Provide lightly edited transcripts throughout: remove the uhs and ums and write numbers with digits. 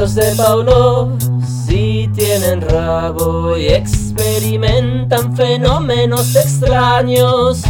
perros de Paulo sí tienen rabo y experimentan fenómenos extraños.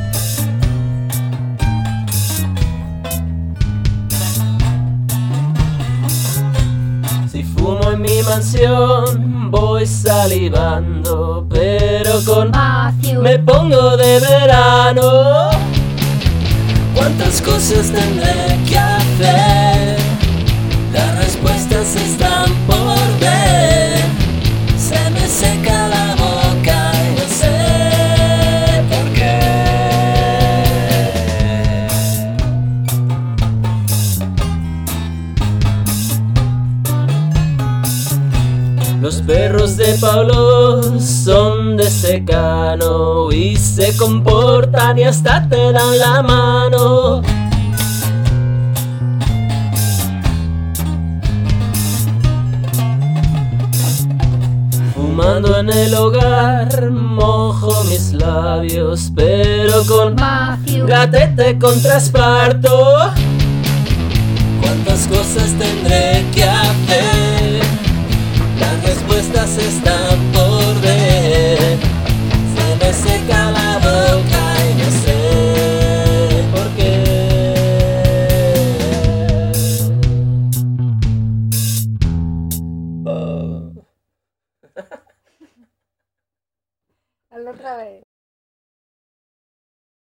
Si fumo en mi mansión voy salivando, pero con Matthew me pongo de verano. ¿Cuántas cosas tendré que hacer? Las respuestas están por ver. Se me seca la boca y no sé por qué. Los perros de Paulo son de secano y se comportan y hasta te dan la mano. Fumando en el hogar mojo mis labios, pero con Matthew gatete contrasparto. ¿Cuántas cosas tendré que hacer?